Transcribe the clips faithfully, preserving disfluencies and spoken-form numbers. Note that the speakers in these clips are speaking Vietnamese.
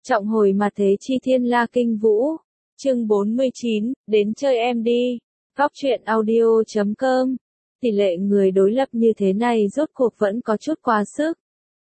Trọng hồi mặt thế chi thiên la kinh vũ. Chương bốn mươi chín, đến chơi em đi. Góc truyện audio chấm com. Tỷ lệ người đối lập như thế này rốt cuộc vẫn có chút quá sức.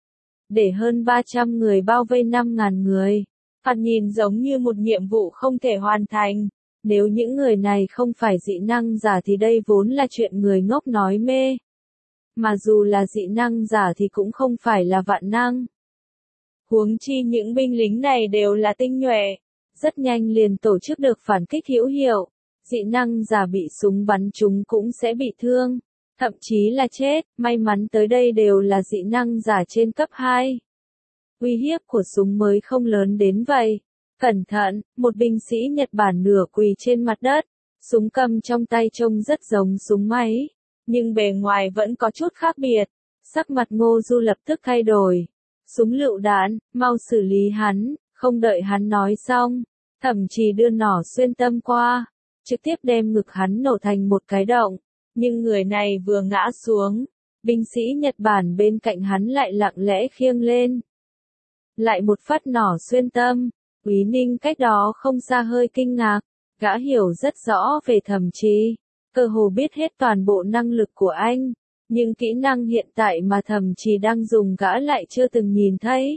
Để hơn ba trăm người bao vây năm nghìn người. Thoạt nhìn giống như một nhiệm vụ không thể hoàn thành. Nếu những người này không phải dị năng giả thì đây vốn là chuyện người ngốc nói mê. Mà dù là dị năng giả thì cũng không phải là vạn năng. Huống chi những binh lính này đều là tinh nhuệ, rất nhanh liền tổ chức được phản kích hữu hiệu, dị năng giả bị súng bắn chúng cũng sẽ bị thương, thậm chí là chết, may mắn tới đây đều là dị năng giả trên cấp hai. Uy hiếp của súng mới không lớn đến vậy. Cẩn thận, một binh sĩ Nhật Bản nửa quỳ trên mặt đất, súng cầm trong tay trông rất giống súng máy, nhưng bề ngoài vẫn có chút khác biệt, sắc mặt Ngô Du lập tức thay đổi. Súng lựu đạn, mau xử lý hắn, không đợi hắn nói xong, thậm chí đưa nỏ xuyên tâm qua, trực tiếp đem ngực hắn nổ thành một cái động, nhưng người này vừa ngã xuống, binh sĩ Nhật Bản bên cạnh hắn lại lặng lẽ khiêng lên. Lại một phát nỏ xuyên tâm, Úy Ninh cách đó không xa hơi kinh ngạc, gã hiểu rất rõ về Thẩm Trì, cơ hồ biết hết toàn bộ năng lực của anh. Nhưng kỹ năng hiện tại mà Thẩm Trì đang dùng gã lại chưa từng nhìn thấy.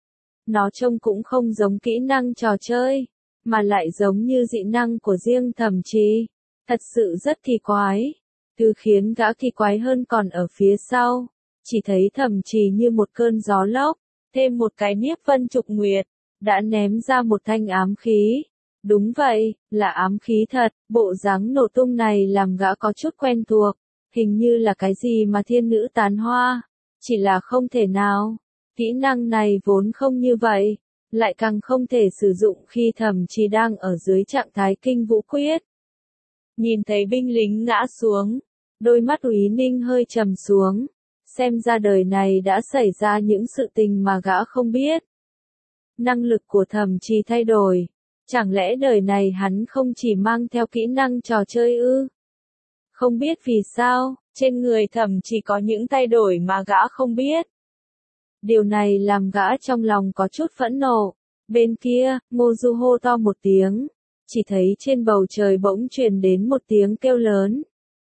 Nó trông cũng không giống kỹ năng trò chơi, mà lại giống như dị năng của riêng Thẩm Trì. Thật sự rất kỳ quái. Thứ khiến gã kỳ quái hơn còn ở phía sau. Chỉ thấy Thẩm Trì như một cơn gió lốc, thêm một cái Niếp Vân Trục Nguyệt, đã ném ra một thanh ám khí. Đúng vậy, là ám khí thật, bộ dáng nổ tung này làm gã có chút quen thuộc. Hình như là cái gì mà thiên nữ tán hoa, chỉ là không thể nào. Kỹ năng này vốn không như vậy, lại càng không thể sử dụng khi Thẩm Trì đang ở dưới trạng thái kinh vũ quyết. Nhìn thấy binh lính ngã xuống, đôi mắt Úy Ninh hơi trầm xuống, xem ra đời này đã xảy ra những sự tình mà gã không biết. Năng lực của Thẩm Trì thay đổi, chẳng lẽ đời này hắn không chỉ mang theo kỹ năng trò chơi ư? Không biết vì sao, trên người Thẩm Trì có những thay đổi mà gã không biết. Điều này làm gã trong lòng có chút phẫn nộ. Bên kia, Ngô Du hô to một tiếng, chỉ thấy trên bầu trời bỗng truyền đến một tiếng kêu lớn.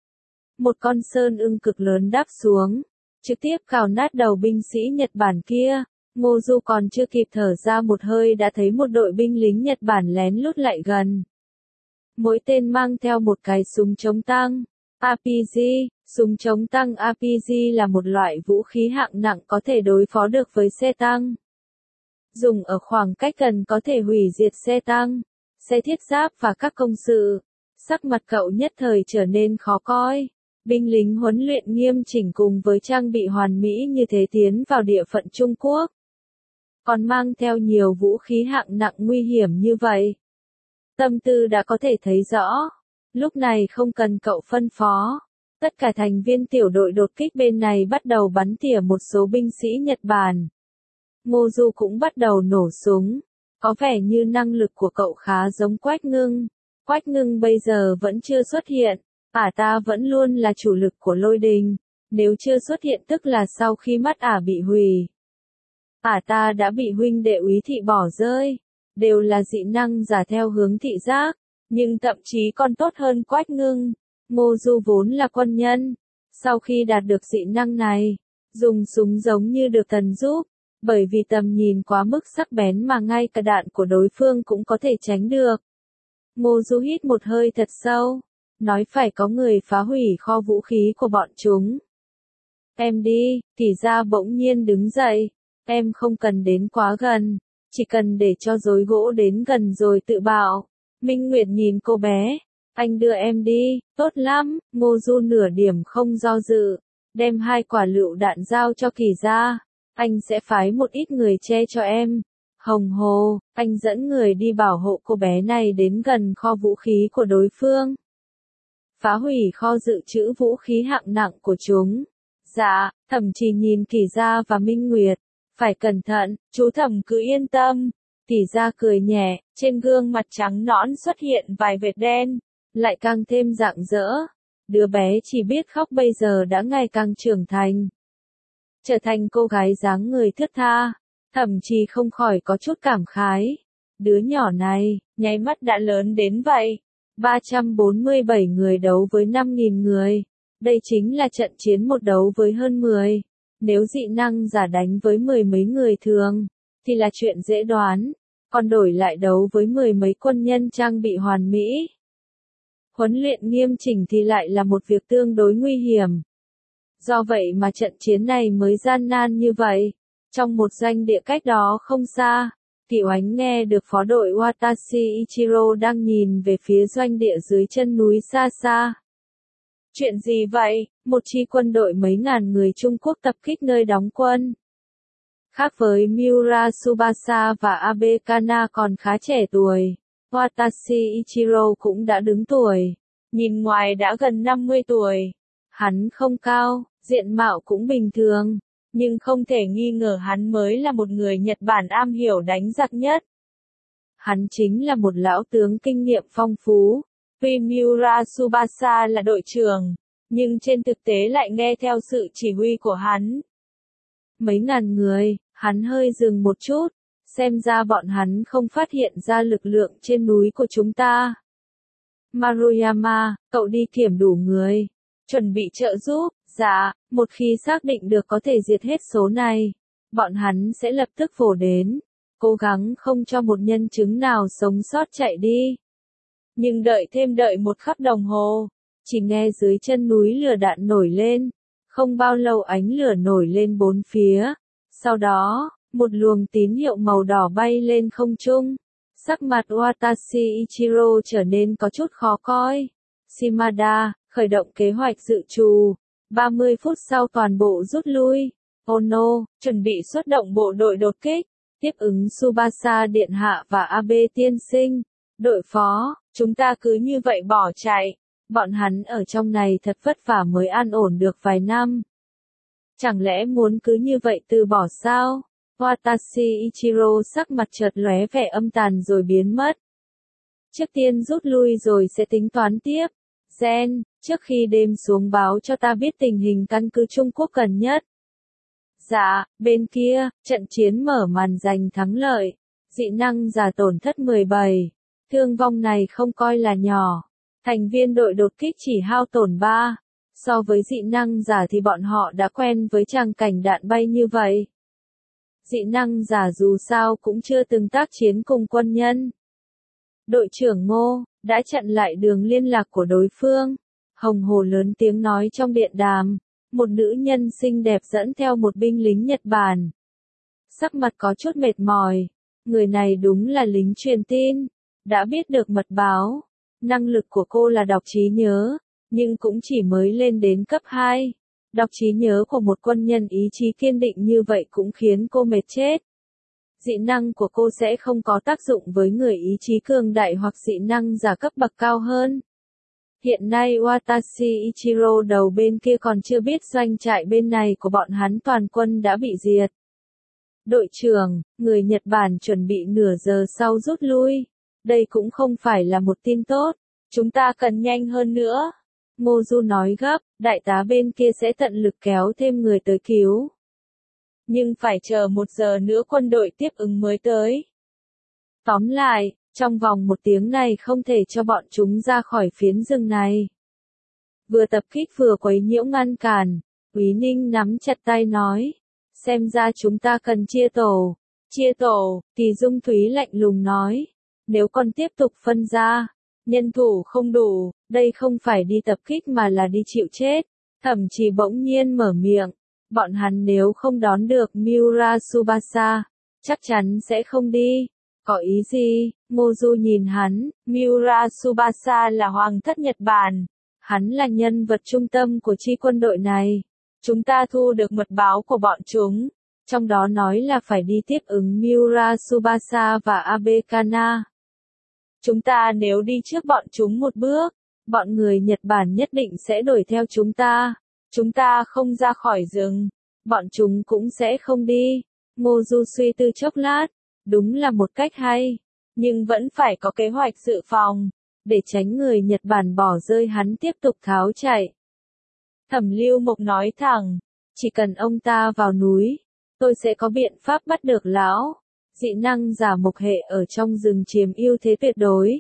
Một con sơn ưng cực lớn đáp xuống, trực tiếp cào nát đầu binh sĩ Nhật Bản kia. Ngô Du còn chưa kịp thở ra một hơi đã thấy một đội binh lính Nhật Bản lén lút lại gần. Mỗi tên mang theo một cái súng chống tăng. a pê giê, súng chống tăng a pê giê là một loại vũ khí hạng nặng có thể đối phó được với xe tăng. Dùng ở khoảng cách gần có thể hủy diệt xe tăng, xe thiết giáp và các công sự. Sắc mặt cậu nhất thời trở nên khó coi. Binh lính huấn luyện nghiêm chỉnh cùng với trang bị hoàn mỹ như thế tiến vào địa phận Trung Quốc. Còn mang theo nhiều vũ khí hạng nặng nguy hiểm như vậy. Tâm tư đã có thể thấy rõ. Lúc này không cần cậu phân phó. Tất cả thành viên tiểu đội đột kích bên này bắt đầu bắn tỉa một số binh sĩ Nhật Bản. Ngô Du cũng bắt đầu nổ súng. Có vẻ như năng lực của cậu khá giống Quách Ngưng. Quách Ngưng bây giờ vẫn chưa xuất hiện. Ả ta vẫn luôn là chủ lực của Lôi Đình. Nếu chưa xuất hiện tức là sau khi mắt Ả bị hủy. Ả ta đã bị huynh đệ Úy Thị bỏ rơi. Đều là dị năng giả theo hướng thị giác. Nhưng thậm chí còn tốt hơn Quách Ngưng. Ngô Du vốn là quân nhân. Sau khi đạt được dị năng này, dùng súng giống như được thần giúp. Bởi vì tầm nhìn quá mức sắc bén mà ngay cả đạn của đối phương cũng có thể tránh được. Ngô Du hít một hơi thật sâu. Nói phải có người phá hủy kho vũ khí của bọn chúng. Em đi, Kỷ Gia bỗng nhiên đứng dậy. Em không cần đến quá gần. Chỉ cần để cho rối gỗ đến gần rồi tự bạo. Minh Nguyệt nhìn cô bé. Anh đưa em đi, tốt lắm. Ngô Du nửa điểm không do dự. Đem hai quả lựu đạn giao cho Kỷ Gia. Anh sẽ phái một ít người che cho em. Hồng Hồ, anh dẫn người đi bảo hộ cô bé này đến gần kho vũ khí của đối phương. Phá hủy kho dự trữ vũ khí hạng nặng của chúng. Dạ, Thẩm Trì nhìn Kỷ Gia và Minh Nguyệt. Phải cẩn thận, chú Thẩm cứ yên tâm. Kỷ Gia cười nhẹ, trên gương mặt trắng nõn xuất hiện vài vệt đen, lại càng thêm rạng rỡ. Đứa bé chỉ biết khóc bây giờ đã ngày càng trưởng thành. Trở thành cô gái dáng người thướt tha. Thậm chí không khỏi có chút cảm khái. Đứa nhỏ này, nháy mắt đã lớn đến vậy. ba trăm bốn mươi bảy người đấu với năm nghìn người. Đây chính là trận chiến một đấu với hơn mười. Nếu dị năng giả đánh với mười mấy người thường, thì là chuyện dễ đoán. Còn đổi lại đấu với mười mấy quân nhân trang bị hoàn mỹ, huấn luyện nghiêm chỉnh thì lại là một việc tương đối nguy hiểm. Do vậy mà trận chiến này mới gian nan như vậy. Trong một doanh địa cách đó không xa, Tiểu Ánh nghe được phó đội Watashi Ichiro đang nhìn về phía doanh địa dưới chân núi xa xa. Chuyện gì vậy? Một chi quân đội mấy ngàn người Trung Quốc tập kích nơi đóng quân. Khác với Miura Tsubasa và Abe Kana còn khá trẻ tuổi, Watashi Ichiro cũng đã đứng tuổi, nhìn ngoài đã gần năm mươi tuổi. Hắn không cao, diện mạo cũng bình thường, nhưng không thể nghi ngờ hắn mới là một người Nhật Bản am hiểu đánh giặc nhất. Hắn chính là một lão tướng kinh nghiệm phong phú. Tuy Miura Tsubasa là đội trưởng, nhưng trên thực tế lại nghe theo sự chỉ huy của hắn. Mấy ngàn người, hắn hơi dừng một chút, xem ra bọn hắn không phát hiện ra lực lượng trên núi của chúng ta. Maruyama, cậu đi kiểm đủ người, chuẩn bị trợ giúp. Dạ, một khi xác định được có thể diệt hết số này, bọn hắn sẽ lập tức vồ đến, cố gắng không cho một nhân chứng nào sống sót chạy đi. Nhưng đợi thêm đợi một khắc đồng hồ, chỉ nghe dưới chân núi lửa đạn nổi lên, không bao lâu ánh lửa nổi lên bốn phía, sau đó, một luồng tín hiệu màu đỏ bay lên không trung, sắc mặt Watashi Ichiro trở nên có chút khó coi. Shimada, khởi động kế hoạch dự trù. ba mươi phút sau toàn bộ rút lui. Ono, chuẩn bị xuất động bộ đội đột kích, tiếp ứng Tsubasa Điện Hạ và Abe Tiên Sinh. Đội phó, chúng ta cứ như vậy bỏ chạy. Bọn hắn ở trong này thật vất vả mới an ổn được vài năm. Chẳng lẽ muốn cứ như vậy từ bỏ sao? Watashi Ichiro sắc mặt chợt lóe vẻ âm tàn rồi biến mất. Trước tiên rút lui rồi sẽ tính toán tiếp. Gen, trước khi đêm xuống báo cho ta biết tình hình căn cứ Trung Quốc gần nhất. Dạ, bên kia, trận chiến mở màn giành thắng lợi. Dị năng giả tổn thất mười bảy. Thương vong này không coi là nhỏ. Thành viên đội đột kích chỉ hao tổn ba. So với dị năng giả thì bọn họ đã quen với tràng cảnh đạn bay như vậy. Dị năng giả dù sao cũng chưa từng tác chiến cùng quân nhân. Đội trưởng Ngô đã chặn lại đường liên lạc của đối phương. Hồng Hồ lớn tiếng nói trong điện đàm. Một nữ nhân xinh đẹp dẫn theo một binh lính Nhật Bản. Sắc mặt có chút mệt mỏi. Người này đúng là lính truyền tin. Đã biết được mật báo. Năng lực của cô là đọc trí nhớ. Nhưng cũng chỉ mới lên đến cấp hai. Đọc trí nhớ của một quân nhân ý chí kiên định như vậy cũng khiến cô mệt chết. Dị năng của cô sẽ không có tác dụng với người ý chí cường đại hoặc dị năng giả cấp bậc cao hơn. Hiện nay Watashi Ichiro đầu bên kia còn chưa biết doanh trại bên này của bọn hắn toàn quân đã bị diệt. Đội trưởng, người Nhật Bản chuẩn bị nửa giờ sau rút lui. Đây cũng không phải là một tin tốt. Chúng ta cần nhanh hơn nữa. Ngô Du nói gấp, đại tá bên kia sẽ tận lực kéo thêm người tới cứu. Nhưng phải chờ một giờ nữa quân đội tiếp ứng mới tới. Tóm lại, trong vòng một tiếng này không thể cho bọn chúng ra khỏi phiến rừng này. Vừa tập kích vừa quấy nhiễu ngăn cản, Úy Ninh nắm chặt tay nói. Xem ra chúng ta cần chia tổ. Chia tổ, Kỳ Dung Thúy lạnh lùng nói. Nếu còn tiếp tục phân ra, nhân thủ không đủ, đây không phải đi tập kích mà là đi chịu chết. Thậm chí bỗng nhiên mở miệng. Bọn hắn nếu không đón được Miura Tsubasa, chắc chắn sẽ không đi. Có ý gì? Ngô Du nhìn hắn, Miura Tsubasa là hoàng thất Nhật Bản. Hắn là nhân vật trung tâm của chi quân đội này. Chúng ta thu được mật báo của bọn chúng. Trong đó nói là phải đi tiếp ứng Miura Tsubasa và Abe Kana. Chúng ta nếu đi trước bọn chúng một bước, bọn người Nhật Bản nhất định sẽ đuổi theo chúng ta. Chúng ta không ra khỏi rừng, bọn chúng cũng sẽ không đi. Ngô Du suy tư chốc lát, đúng là một cách hay, nhưng vẫn phải có kế hoạch dự phòng, để tránh người Nhật Bản bỏ rơi hắn tiếp tục tháo chạy. Thẩm Lưu Mộc nói thẳng, chỉ cần ông ta vào núi, tôi sẽ có biện pháp bắt được lão. Dị năng giả mộc hệ ở trong rừng chiếm ưu thế tuyệt đối.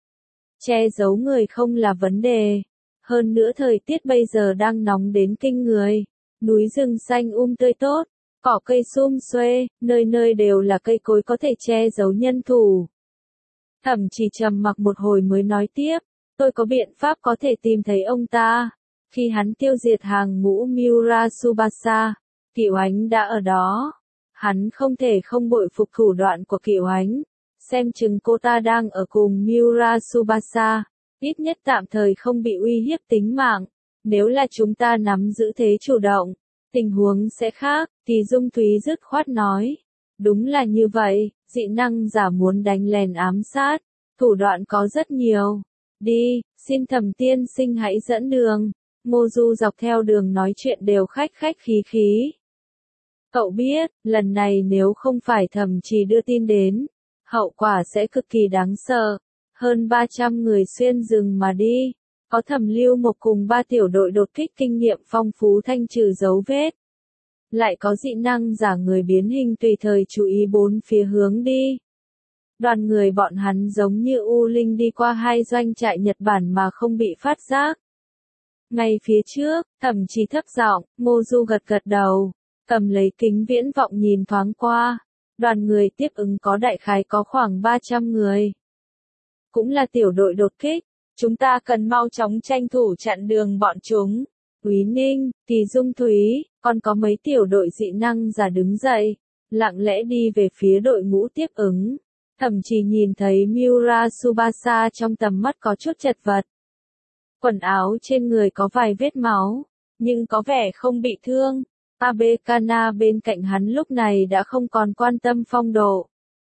Che giấu người không là vấn đề. Hơn nữa thời tiết bây giờ đang nóng đến kinh người. Núi rừng xanh um tươi tốt, cỏ cây sum xuê, nơi nơi đều là cây cối có thể che giấu nhân thủ. Thẩm Chỉ trầm mặc một hồi mới nói tiếp, tôi có biện pháp có thể tìm thấy ông ta. Khi hắn tiêu diệt hàng ngũ Miura Tsubasa, Cửu Ánh đã ở đó. Hắn không thể không bội phục thủ đoạn của Cửu Ánh. Xem chừng cô ta đang ở cùng Miura Tsubasa, ít nhất tạm thời không bị uy hiếp tính mạng. Nếu là chúng ta nắm giữ thế chủ động, tình huống sẽ khác, thì Dung Thúy dứt khoát nói. Đúng là như vậy, dị năng giả muốn đánh lén ám sát, thủ đoạn có rất nhiều. Đi, xin Thẩm tiên sinh hãy dẫn đường. Ngô Du dọc theo đường nói chuyện đều khách khách khí khí. Cậu biết, lần này nếu không phải Thẩm Trì đưa tin đến, hậu quả sẽ cực kỳ đáng sợ. Hơn ba trăm người xuyên rừng mà đi. Có Thẩm Lưu Mộc cùng ba tiểu đội đột kích kinh nghiệm phong phú thanh trừ dấu vết. Lại có dị năng giả người biến hình tùy thời chú ý bốn phía hướng đi. Đoàn người bọn hắn giống như U Linh đi qua hai doanh trại Nhật Bản mà không bị phát giác. Ngay phía trước, Thẩm Trì thấp giọng, Ngô Du gật gật đầu, cầm lấy kính viễn vọng nhìn thoáng qua. Đoàn người tiếp ứng có đại khái có khoảng ba trăm người. Cũng là tiểu đội đột kích. Chúng ta cần mau chóng tranh thủ chặn đường bọn chúng. Úy Ninh, Kỳ Dung Thúy, còn có mấy tiểu đội dị năng giả đứng dậy, lặng lẽ đi về phía đội ngũ tiếp ứng. Thẩm Trì nhìn thấy Miura Tsubasa trong tầm mắt có chút chật vật. Quần áo trên người có vài vết máu, nhưng có vẻ không bị thương. Abekana bên cạnh hắn lúc này đã không còn quan tâm phong độ.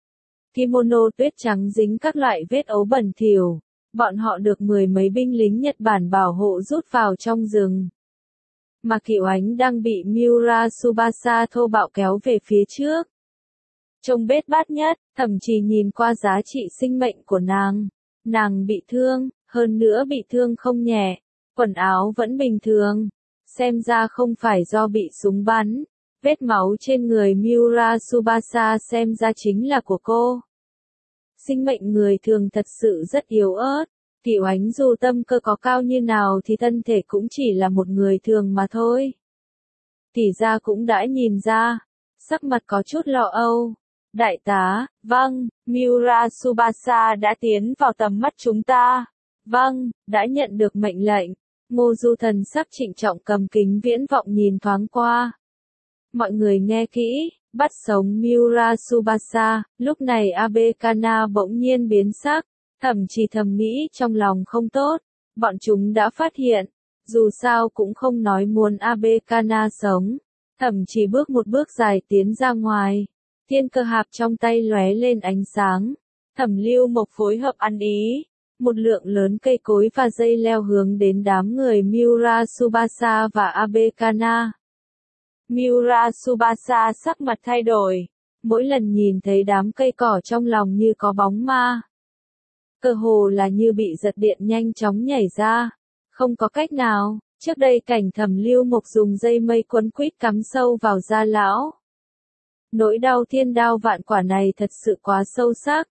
Kimono tuyết trắng dính các loại vết ấu bẩn thỉu. Bọn họ được mười mấy binh lính Nhật Bản bảo hộ rút vào trong rừng. Mà Cửu Ánh đang bị Miura Tsubasa thô bạo kéo về phía trước. Trông bết bát nhất, Thẩm Trì nhìn qua giá trị sinh mệnh của nàng. Nàng bị thương, hơn nữa bị thương không nhẹ. Quần áo vẫn bình thường. Xem ra không phải do bị súng bắn. Vết máu trên người Miura Tsubasa xem ra chính là của cô. Sinh mệnh người thường thật sự rất yếu ớt. Cửu Ánh dù tâm cơ có cao như nào thì thân thể cũng chỉ là một người thường mà thôi. Tỷ gia cũng đã nhìn ra. Sắc mặt có chút lo âu. Đại tá, vâng, Miura Tsubasa đã tiến vào tầm mắt chúng ta. Vâng, đã nhận được mệnh lệnh. Ngô Du thần sắc trịnh trọng cầm kính viễn vọng nhìn thoáng qua. Mọi người nghe kỹ, bắt sống Miura Tsubasa, lúc này Abekana bỗng nhiên biến sắc, Thẩm Trì thầm nghĩ trong lòng không tốt, bọn chúng đã phát hiện, dù sao cũng không nói muốn Abekana sống. Thẩm Trì bước một bước dài tiến ra ngoài, thiên cơ hạp trong tay lóe lên ánh sáng, Thẩm Lưu Mộc phối hợp ăn ý. Một lượng lớn cây cối và dây leo hướng đến đám người Miura Tsubasa và Abekana. Miura Tsubasa sắc mặt thay đổi. Mỗi lần nhìn thấy đám cây cỏ trong lòng như có bóng ma. Cơ hồ là như bị giật điện nhanh chóng nhảy ra. Không có cách nào, trước đây cảnh Thẩm Lưu Mộc dùng dây mây quấn quýt cắm sâu vào da lão. Nỗi đau thiên đao vạn quả này thật sự quá sâu sắc.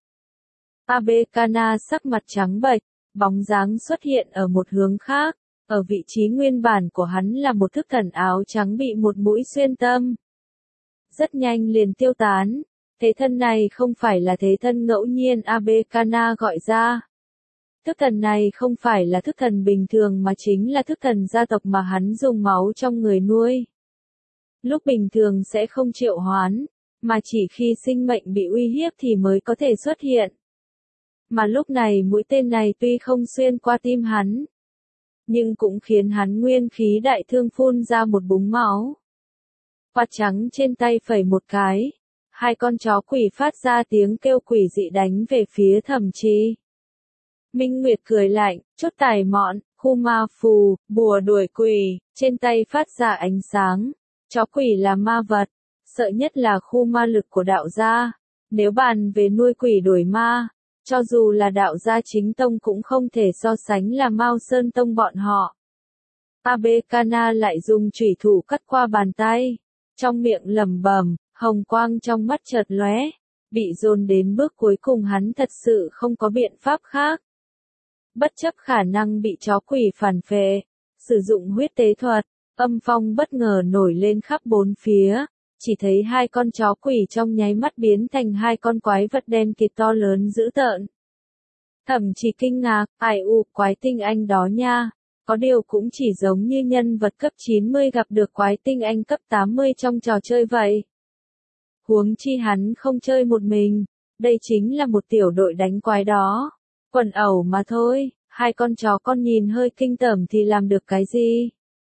Abekana sắc mặt trắng bệch, bóng dáng xuất hiện ở một hướng khác, ở vị trí nguyên bản của hắn là một thức thần áo trắng bị một mũi xuyên tâm. Rất nhanh liền tiêu tán, thế thân này không phải là thế thân ngẫu nhiên Abekana gọi ra. Thức thần này không phải là thức thần bình thường mà chính là thức thần gia tộc mà hắn dùng máu trong người nuôi. Lúc bình thường sẽ không triệu hoán, mà chỉ khi sinh mệnh bị uy hiếp thì mới có thể xuất hiện. Mà lúc này mũi tên này tuy không xuyên qua tim hắn, nhưng cũng khiến hắn nguyên khí đại thương phun ra một búng máu. Quạt trắng trên tay phẩy một cái, hai con chó quỷ phát ra tiếng kêu quỷ dị đánh về phía Thẩm Trì. Minh Nguyệt cười lạnh, chốt tài mọn, khu ma phù, bùa đuổi quỷ, trên tay phát ra ánh sáng. Chó quỷ là ma vật, sợ nhất là khu ma lực của đạo gia. Nếu bàn về nuôi quỷ đuổi ma, cho dù là đạo gia chính tông cũng không thể so sánh là Mao Sơn tông bọn họ. Abekana lại dùng chủy thủ cắt qua bàn tay, trong miệng lẩm bẩm, Hồng quang trong mắt chợt lóe, bị dồn đến bước cuối cùng hắn thật sự không có biện pháp khác. Bất chấp khả năng bị chó quỷ phản phệ, sử dụng huyết tế thuật, âm phong bất ngờ nổi lên khắp bốn phía, chỉ thấy hai con chó quỷ trong nháy mắt biến thành hai con quái vật đen kịt to lớn dữ tợn. Thậm chí kinh ngạc, ai u, quái tinh anh đó nha, có điều cũng chỉ giống như nhân vật cấp chín mươi gặp được quái tinh anh cấp tám mươi trong trò chơi vậy. Huống chi hắn không chơi một mình, đây chính là một tiểu đội đánh quái đó. Quần ẩu mà thôi, hai con chó con nhìn hơi kinh tởm thì làm được cái gì?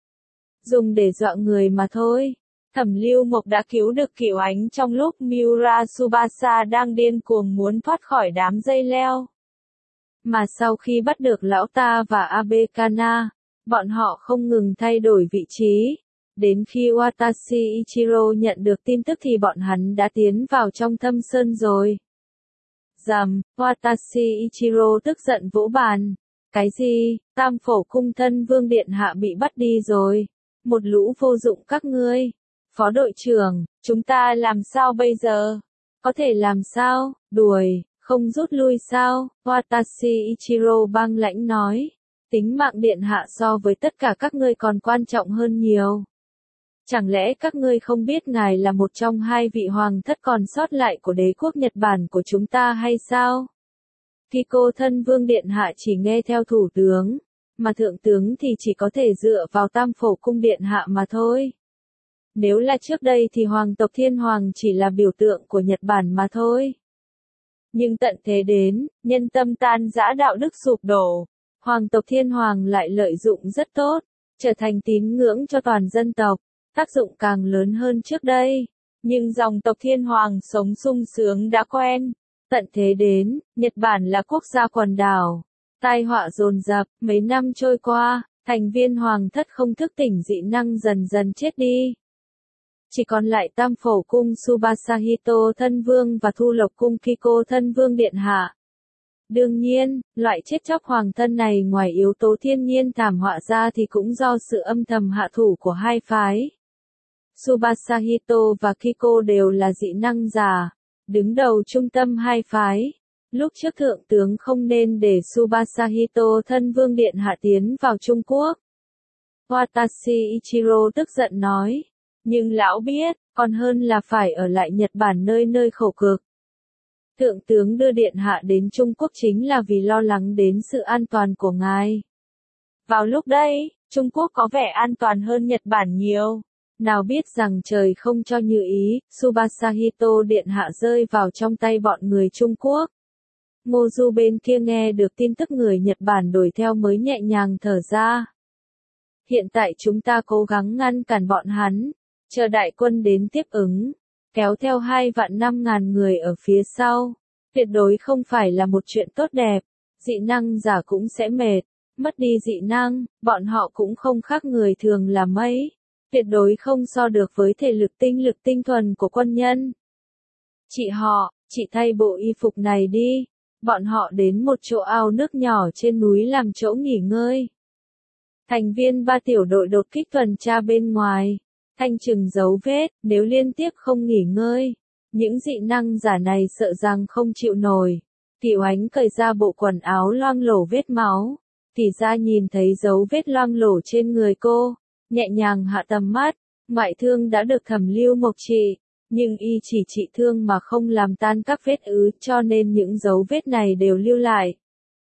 Dùng để dọa người mà thôi. Thẩm Lưu Mộc đã cứu được Kiều Ánh trong lúc Miura Tsubasa đang điên cuồng muốn thoát khỏi đám dây leo. Mà sau khi bắt được lão ta và Abekana, bọn họ không ngừng thay đổi vị trí. Đến khi Watashi Ichiro nhận được tin tức thì bọn hắn đã tiến vào trong thâm sơn rồi. Rầm, Watashi Ichiro tức giận vỗ bàn. Cái gì, Tam Phổ cung thân vương điện hạ bị bắt đi rồi. Một lũ vô dụng các ngươi. Phó đội trưởng, chúng ta làm sao bây giờ? Có thể làm sao, đuổi, không rút lui sao? Watashi Ichiro băng lãnh nói. Tính mạng điện hạ so với tất cả các ngươi còn quan trọng hơn nhiều. Chẳng lẽ các ngươi không biết ngài là một trong hai vị hoàng thất còn sót lại của đế quốc Nhật Bản của chúng ta hay sao? Kiko thân vương điện hạ chỉ nghe theo thủ tướng, mà thượng tướng thì chỉ có thể dựa vào Tam Phổ cung điện hạ mà thôi. Nếu là trước đây thì hoàng tộc Thiên Hoàng chỉ là biểu tượng của Nhật Bản mà thôi. Nhưng tận thế đến, nhân tâm tan rã đạo đức sụp đổ, hoàng tộc Thiên Hoàng lại lợi dụng rất tốt, trở thành tín ngưỡng cho toàn dân tộc, tác dụng càng lớn hơn trước đây. Nhưng dòng tộc Thiên Hoàng sống sung sướng đã quen. Tận thế đến, Nhật Bản là quốc gia quần đảo. Tai họa dồn dập, mấy năm trôi qua, thành viên hoàng thất không thức tỉnh dị năng dần dần chết đi. Chỉ còn lại Tam Phổ cung Tsubasahito thân vương và Thu Lộc cung Kiko thân vương điện hạ. Đương nhiên, loại chết chóc hoàng thân này ngoài yếu tố thiên nhiên thảm họa ra thì cũng do sự âm thầm hạ thủ của hai phái. Tsubasahito và Kiko đều là dị năng giả, đứng đầu trung tâm hai phái. Lúc trước thượng tướng không nên để Tsubasahito thân vương điện hạ tiến vào Trung Quốc. Watashi Ichiro tức giận nói. Nhưng lão biết, còn hơn là phải ở lại Nhật Bản nơi nơi khổ cực. Thượng tướng đưa điện hạ đến Trung Quốc chính là vì lo lắng đến sự an toàn của ngài. Vào lúc đây, Trung Quốc có vẻ an toàn hơn Nhật Bản nhiều. Nào biết rằng trời không cho như ý, Tsubasahito điện hạ rơi vào trong tay bọn người Trung Quốc. Ngô Du bên kia nghe được tin tức người Nhật Bản đuổi theo mới nhẹ nhàng thở ra. Hiện tại chúng ta cố gắng ngăn cản bọn hắn, chờ đại quân đến tiếp ứng, kéo theo hai vạn năm ngàn người ở phía sau. Tuyệt đối không phải là một chuyện tốt đẹp, dị năng giả cũng sẽ mệt, mất đi dị năng, bọn họ cũng không khác người thường là mấy. Tuyệt đối không so được với thể lực tinh lực tinh thuần của quân nhân. Chị họ, chị thay bộ y phục này đi. Bọn họ đến một chỗ ao nước nhỏ trên núi làm chỗ nghỉ ngơi. Thành viên ba tiểu đội đột kích tuần tra bên ngoài. Thanh trừng dấu vết, nếu liên tiếp không nghỉ ngơi. Những dị năng giả này sợ rằng không chịu nổi. Kiều Ánh cởi ra bộ quần áo loang lổ vết máu. Tỷ ra nhìn thấy dấu vết loang lổ trên người cô. Nhẹ nhàng hạ tầm mắt, ngoại thương đã được Thẩm Lưu Mộc trị, nhưng y chỉ trị thương mà không làm tan các vết ứ cho nên những dấu vết này đều lưu lại.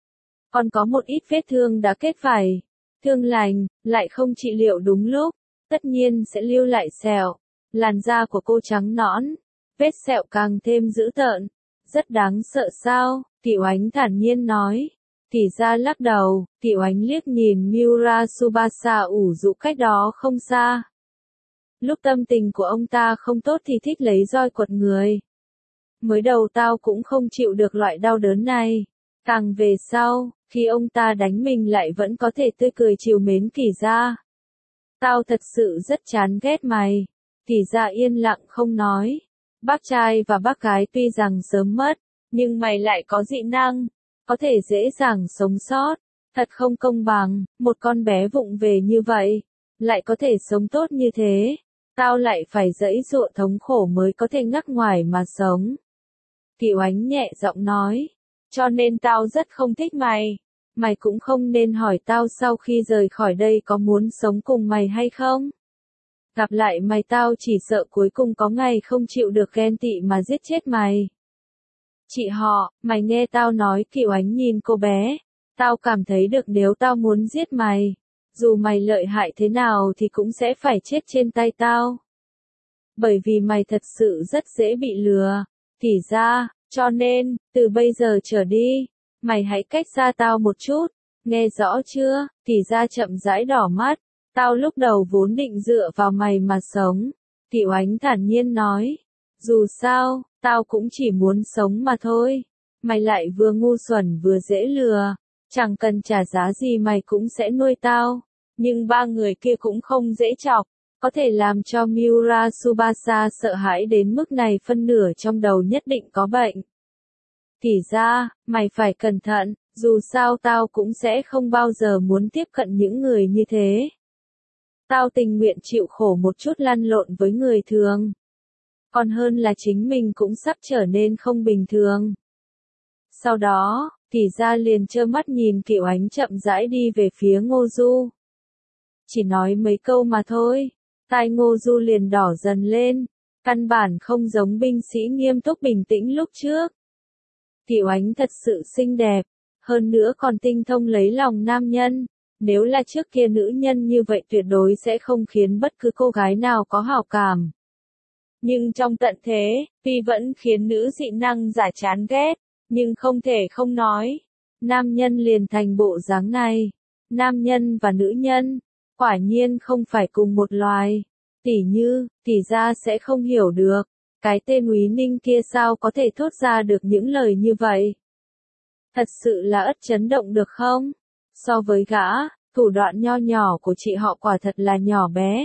Còn có một ít vết thương đã kết vảy, thương lành, lại không trị liệu đúng lúc, tất nhiên sẽ lưu lại sẹo. Làn da của cô trắng nõn, vết sẹo càng thêm dữ tợn, rất đáng sợ sao, Kiều Ánh thản nhiên nói. Tỷ ra lắc đầu, Kiều Ánh liếc nhìn Miura Tsubasa ủ rũ cách đó không xa. Lúc tâm tình của ông ta không tốt thì thích lấy roi quật người. Mới đầu tao cũng không chịu được loại đau đớn này. Càng về sau, khi ông ta đánh mình lại vẫn có thể tươi cười trìu mến Kỳ gia. Tao thật sự rất chán ghét mày. Kỳ gia yên lặng không nói. Bác trai và bác gái tuy rằng sớm mất, nhưng mày lại có dị năng. Có thể dễ dàng sống sót, thật không công bằng, một con bé vụng về như vậy, lại có thể sống tốt như thế. Tao lại phải giãy giụa thống khổ mới có thể ngắc ngoài mà sống. Kiều Ánh nhẹ giọng nói. Cho nên tao rất không thích mày. Mày cũng không nên hỏi tao sau khi rời khỏi đây có muốn sống cùng mày hay không. Gặp lại mày tao chỉ sợ cuối cùng có ngày không chịu được ghen tị mà giết chết mày. Chị họ, mày nghe tao nói. Kiều Ánh nhìn cô bé. Tao cảm thấy được nếu tao muốn giết mày. Dù mày lợi hại thế nào thì cũng sẽ phải chết trên tay tao. Bởi vì mày thật sự rất dễ bị lừa. Thì ra, cho nên, từ bây giờ trở đi, mày hãy cách xa tao một chút. Nghe rõ chưa? Thì ra chậm rãi đỏ mắt. Tao lúc đầu vốn định dựa vào mày mà sống. Kiều Ánh thản nhiên nói. Dù sao, tao cũng chỉ muốn sống mà thôi. Mày lại vừa ngu xuẩn vừa dễ lừa. Chẳng cần trả giá gì mày cũng sẽ nuôi tao. Nhưng ba người kia cũng không dễ chọc. Có thể làm cho Miura Tsubasa sợ hãi đến mức này phân nửa trong đầu nhất định có bệnh. Thì ra, mày phải cẩn thận, dù sao tao cũng sẽ không bao giờ muốn tiếp cận những người như thế. Tao tình nguyện chịu khổ một chút lăn lộn với người thường. Còn hơn là chính mình cũng sắp trở nên không bình thường. Sau đó, thì ra liền trơ mắt nhìn Kiều Ánh chậm rãi đi về phía Ngô Du. Chỉ nói mấy câu mà thôi, tai Ngô Du liền đỏ dần lên, căn bản không giống binh sĩ nghiêm túc bình tĩnh lúc trước. Kiều Ánh thật sự xinh đẹp, hơn nữa còn tinh thông lấy lòng nam nhân, nếu là trước kia nữ nhân như vậy tuyệt đối sẽ không khiến bất cứ cô gái nào có hảo cảm. Nhưng trong tận thế, tuy vẫn khiến nữ dị năng giả chán ghét, nhưng không thể không nói, nam nhân liền thành bộ dáng này. Nam nhân và nữ nhân, quả nhiên không phải cùng một loài. Tỷ như, tỷ ra sẽ không hiểu được, cái tên Úy Ninh kia sao có thể thốt ra được những lời như vậy. Thật sự là ất chấn động được không? So với gã, thủ đoạn nho nhỏ của chị họ quả thật là nhỏ bé.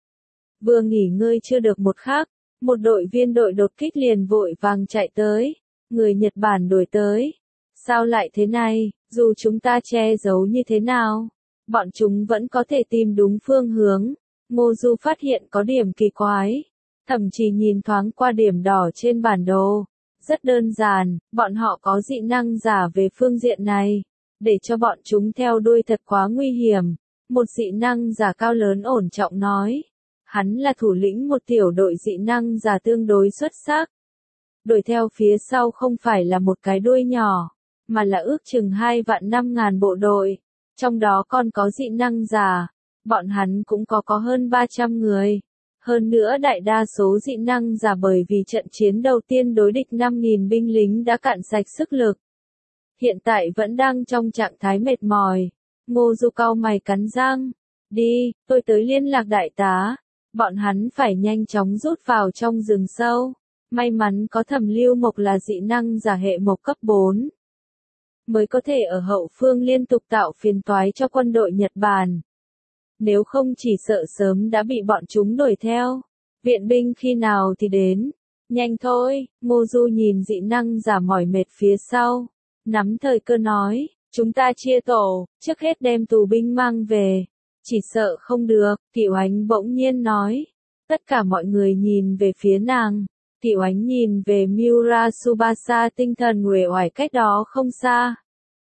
Vừa nghỉ ngơi chưa được một khắc, một đội viên đội đột kích liền vội vàng chạy tới. Người Nhật Bản đuổi tới. Sao lại thế này, dù chúng ta che giấu như thế nào, bọn chúng vẫn có thể tìm đúng phương hướng. Ngô Du phát hiện có điểm kỳ quái. Thậm chí nhìn thoáng qua điểm đỏ trên bản đồ. Rất đơn giản, bọn họ có dị năng giả về phương diện này. Để cho bọn chúng theo đuôi thật quá nguy hiểm. Một dị năng giả cao lớn ổn trọng nói. Hắn là thủ lĩnh một tiểu đội dị năng giả tương đối xuất sắc. Đuổi theo phía sau không phải là một cái đuôi nhỏ, mà là ước chừng hai vạn năm ngàn bộ đội. Trong đó còn có dị năng giả. Bọn hắn cũng có có hơn ba trăm người. Hơn nữa đại đa số dị năng giả bởi vì trận chiến đầu tiên đối địch năm nghìn binh lính đã cạn sạch sức lực. Hiện tại vẫn đang trong trạng thái mệt mỏi. Ngô Du cau mày cắn răng. Đi, tôi tới liên lạc đại tá. Bọn hắn phải nhanh chóng rút vào trong rừng sâu. May mắn có Thẩm Lưu Mộc là dị năng giả hệ mộc cấp bốn. Mới có thể ở hậu phương liên tục tạo phiền toái cho quân đội Nhật Bản. Nếu không chỉ sợ sớm đã bị bọn chúng đuổi theo. Viện binh khi nào thì đến. Nhanh thôi, Ngô Du nhìn dị năng giả mỏi mệt phía sau. Nắm thời cơ nói, chúng ta chia tổ, trước hết đem tù binh mang về. Chỉ sợ không được, Kiều Ánh bỗng nhiên nói. Tất cả mọi người nhìn về phía nàng. Kiều Ánh nhìn về Miura Tsubasa tinh thần uể oải cách đó không xa.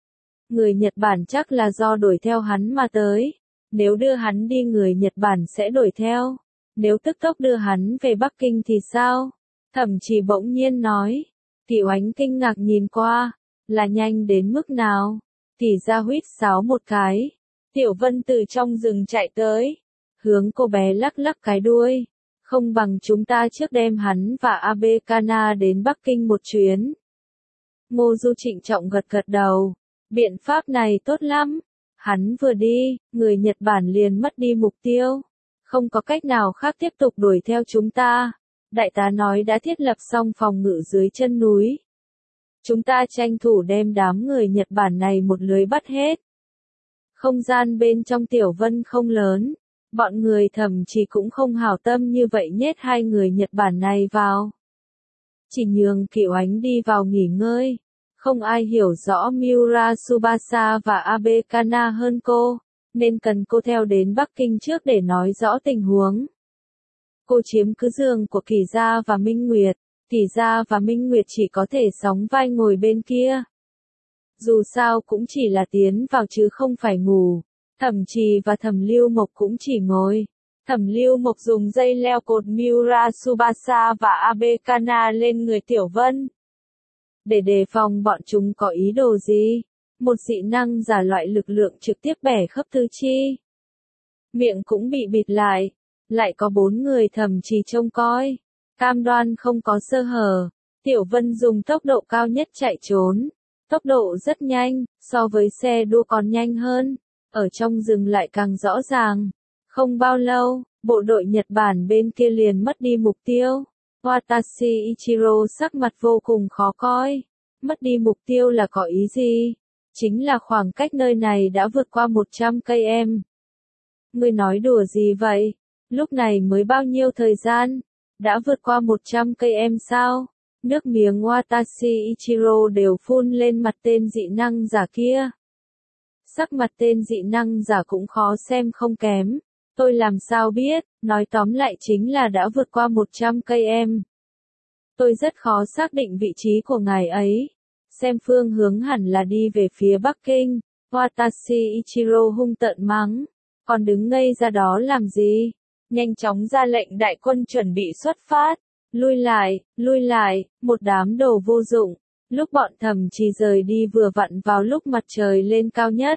Người Nhật Bản chắc là do đuổi theo hắn mà tới. Nếu đưa hắn đi người Nhật Bản sẽ đuổi theo. Nếu tức tốc đưa hắn về Bắc Kinh thì sao? Thậm chí bỗng nhiên nói. Kiều Ánh kinh ngạc nhìn qua. Là nhanh đến mức nào? Thì ra huýt sáo một cái. Tiểu Vân từ trong rừng chạy tới. Hướng cô bé lắc lắc cái đuôi. Không bằng chúng ta trước đem hắn và Abekana đến Bắc Kinh một chuyến. Ngô Du trịnh trọng gật gật đầu. Biện pháp này tốt lắm. Hắn vừa đi, người Nhật Bản liền mất đi mục tiêu. Không có cách nào khác tiếp tục đuổi theo chúng ta. Đại tá nói đã thiết lập xong phòng ngự dưới chân núi. Chúng ta tranh thủ đem đám người Nhật Bản này một lưới bắt hết. Không gian bên trong Tiểu Vân không lớn. Bọn người thậm chí cũng không hảo tâm như vậy nhét hai người Nhật Bản này vào. Chỉ nhường Kiều Ánh đi vào nghỉ ngơi. Không ai hiểu rõ Miura Tsubasa và Abekana hơn cô, nên cần cô theo đến Bắc Kinh trước để nói rõ tình huống. Cô chiếm cứ giường của Kỳ Gia và Minh Nguyệt, Kỳ Gia và Minh Nguyệt chỉ có thể sóng vai ngồi bên kia. Dù sao cũng chỉ là tiến vào chứ không phải ngủ. Thẩm Trì và Thẩm Lưu Mộc cũng chỉ ngồi. Thẩm Lưu Mộc dùng dây leo cột Miura Tsubasa và Abekana lên người Tiểu Vân. Để đề phòng bọn chúng có ý đồ gì, một dị năng giả loại lực lượng trực tiếp bẻ khớp tứ chi. Miệng cũng bị bịt lại, lại có bốn người Thẩm Trì trông coi, cam đoan không có sơ hở. Tiểu Vân dùng tốc độ cao nhất chạy trốn, tốc độ rất nhanh, so với xe đua còn nhanh hơn, ở trong rừng lại càng rõ ràng. Không bao lâu, bộ đội Nhật Bản bên kia liền mất đi mục tiêu. Watashi Ichiro sắc mặt vô cùng khó coi. Mất đi mục tiêu là có ý gì? Chính là khoảng cách nơi này đã vượt qua một trăm cây em. Ngươi nói đùa gì vậy? Lúc này mới bao nhiêu thời gian? Đã vượt qua một trăm cây em sao? Nước miếng Watashi Ichiro đều phun lên mặt tên dị năng giả kia. Sắc mặt tên dị năng giả cũng khó xem không kém. Tôi làm sao biết, nói tóm lại chính là đã vượt qua một trăm cây em. Tôi rất khó xác định vị trí của ngài ấy. Xem phương hướng hẳn là đi về phía Bắc Kinh. Watashi Ichiro hung tợn mắng. Còn đứng ngây ra đó làm gì? Nhanh chóng ra lệnh đại quân chuẩn bị xuất phát. Lui lại, lui lại, một đám đồ vô dụng. Lúc bọn Thẩm Trì rời đi vừa vặn vào lúc mặt trời lên cao nhất.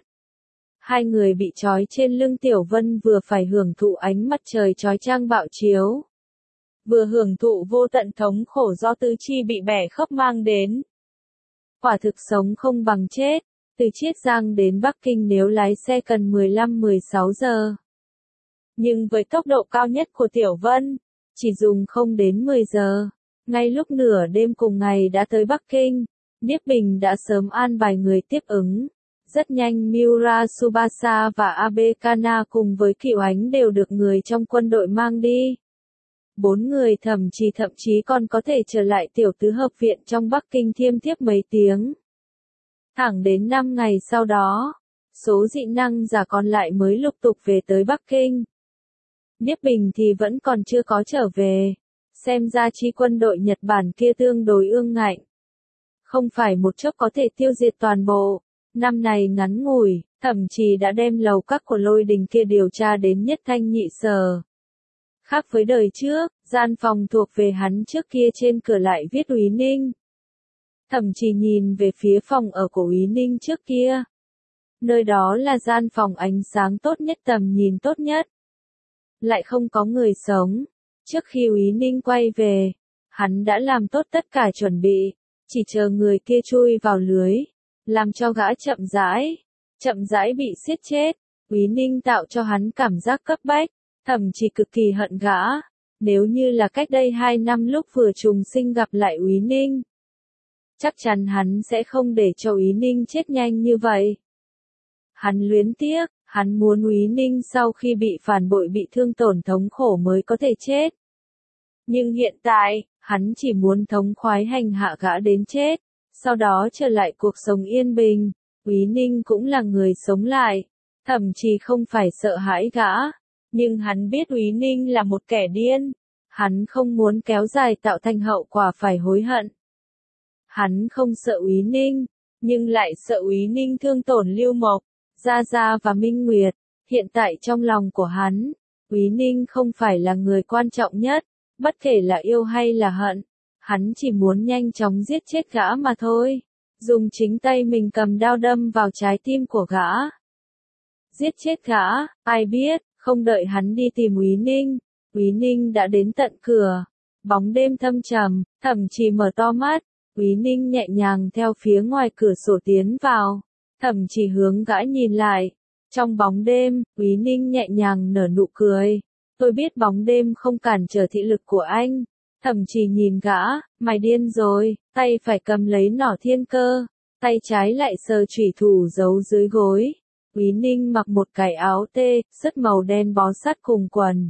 Hai người bị trói trên lưng Tiểu Vân vừa phải hưởng thụ ánh mặt trời chói chang bạo chiếu. Vừa hưởng thụ vô tận thống khổ do tứ chi bị bẻ khớp mang đến. Quả thực sống không bằng chết. Từ Chiết Giang đến Bắc Kinh nếu lái xe cần mười lăm mười sáu giờ. Nhưng với tốc độ cao nhất của Tiểu Vân, chỉ dùng không đến mười giờ. Ngay lúc nửa đêm cùng ngày đã tới Bắc Kinh, Niếp Bình đã sớm an bài người tiếp ứng. Rất nhanh Miura Tsubasa và Abekana cùng với Cửu Ánh đều được người trong quân đội mang đi. Bốn người Thẩm Trì thậm chí còn có thể trở lại tiểu tứ hợp viện trong Bắc Kinh thiêm thiếp mấy tiếng. Thẳng đến năm ngày sau đó, số dị năng giả còn lại mới lục tục về tới Bắc Kinh. Niếp Bình thì vẫn còn chưa có trở về, xem ra chi quân đội Nhật Bản kia tương đối ương ngạnh. Không phải một chốc có thể tiêu diệt toàn bộ. Năm này ngắn ngủi, Thẩm Trì đã đem lầu các của Lôi Đình kia điều tra đến nhất thanh nhị sở. Khác với đời trước, gian phòng thuộc về hắn trước kia trên cửa lại viết Úy Ninh. Thẩm Trì nhìn về phía phòng ở của Úy Ninh trước kia. Nơi đó là gian phòng ánh sáng tốt nhất, tầm nhìn tốt nhất. Lại không có người sống. Trước khi Úy Ninh quay về, hắn đã làm tốt tất cả chuẩn bị, chỉ chờ người kia chui vào lưới, làm cho gã chậm rãi, chậm rãi bị siết chết. Úy Ninh tạo cho hắn cảm giác cấp bách, Thẩm Trì cực kỳ hận gã. Nếu như là cách đây hai năm lúc vừa trùng sinh gặp lại Úy Ninh, chắc chắn hắn sẽ không để cho Úy Ninh chết nhanh như vậy. Hắn luyến tiếc, hắn muốn Úy Ninh sau khi bị phản bội bị thương tổn thống khổ mới có thể chết. Nhưng hiện tại, hắn chỉ muốn thống khoái hành hạ gã đến chết, sau đó trở lại cuộc sống yên bình. Úy Ninh cũng là người sống lại, Thẩm Trì không phải sợ hãi gã, nhưng hắn biết Úy Ninh là một kẻ điên. Hắn không muốn kéo dài tạo thành hậu quả phải hối hận. Hắn không sợ Úy Ninh, nhưng lại sợ Úy Ninh thương tổn Lưu Mộc, Gia Gia và Minh Nguyệt. Hiện tại trong lòng của hắn, Úy Ninh không phải là người quan trọng nhất, bất kể là yêu hay là hận. Hắn chỉ muốn nhanh chóng giết chết gã mà thôi. Dùng chính tay mình cầm đao đâm vào trái tim của gã. Giết chết gã, ai biết, không đợi hắn đi tìm Úy Ninh. Úy Ninh đã đến tận cửa. Bóng đêm thâm trầm, Thẩm Trì mở to mắt. Úy Ninh nhẹ nhàng theo phía ngoài cửa sổ tiến vào. Thẩm Trì hướng gã nhìn lại. Trong bóng đêm, Úy Ninh nhẹ nhàng nở nụ cười. Tôi biết bóng đêm không cản trở thị lực của anh. Thẩm Trì nhìn gã, mày điên rồi, tay phải cầm lấy nỏ thiên cơ, tay trái lại sờ chủy thủ giấu dưới gối. Úy Ninh mặc một cái áo tê, sứt màu đen bó sát cùng quần.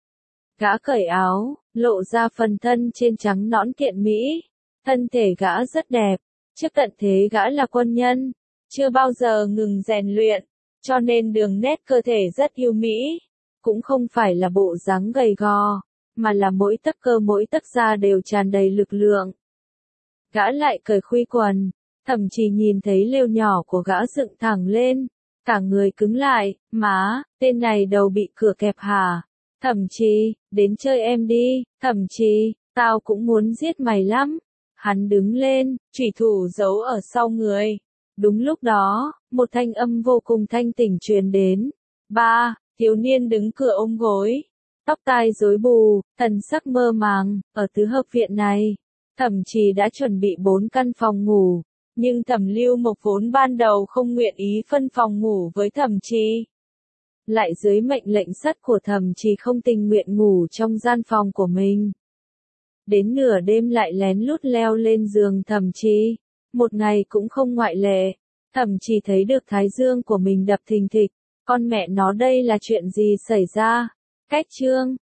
Gã cởi áo, lộ ra phần thân trên trắng nõn kiện mỹ. Thân thể gã rất đẹp, trước tận thế gã là quân nhân, chưa bao giờ ngừng rèn luyện, cho nên đường nét cơ thể rất yêu mỹ, cũng không phải là bộ dáng gầy gò, mà là mỗi tấc cơ mỗi tấc da đều tràn đầy lực lượng. Gã lại cởi khuy quần, Thẩm Trì nhìn thấy lều nhỏ của gã dựng thẳng lên, cả người cứng lại, má, tên này đầu bị cửa kẹp hả? Thẩm Trì, đến chơi em đi, Thẩm Trì, tao cũng muốn giết mày lắm. Hắn đứng lên, chủy thủ giấu ở sau người. Đúng lúc đó, một thanh âm vô cùng thanh tỉnh truyền đến. Ba, thiếu niên đứng cửa ôm gối, tóc tai rối bù, thần sắc mơ màng, ở tứ hợp viện này. Thẩm Trì đã chuẩn bị bốn căn phòng ngủ, nhưng Thẩm Lưu Mộc vốn ban đầu không nguyện ý phân phòng ngủ với Thẩm Trì. Lại dưới mệnh lệnh sắt của Thẩm Trì không tình nguyện ngủ trong gian phòng của mình. Đến nửa đêm lại lén lút leo lên giường Thẩm Trì, một ngày cũng không ngoại lệ. Thẩm Trì thấy được thái dương của mình đập thình thịch, con mẹ nó đây là chuyện gì xảy ra? Cách chương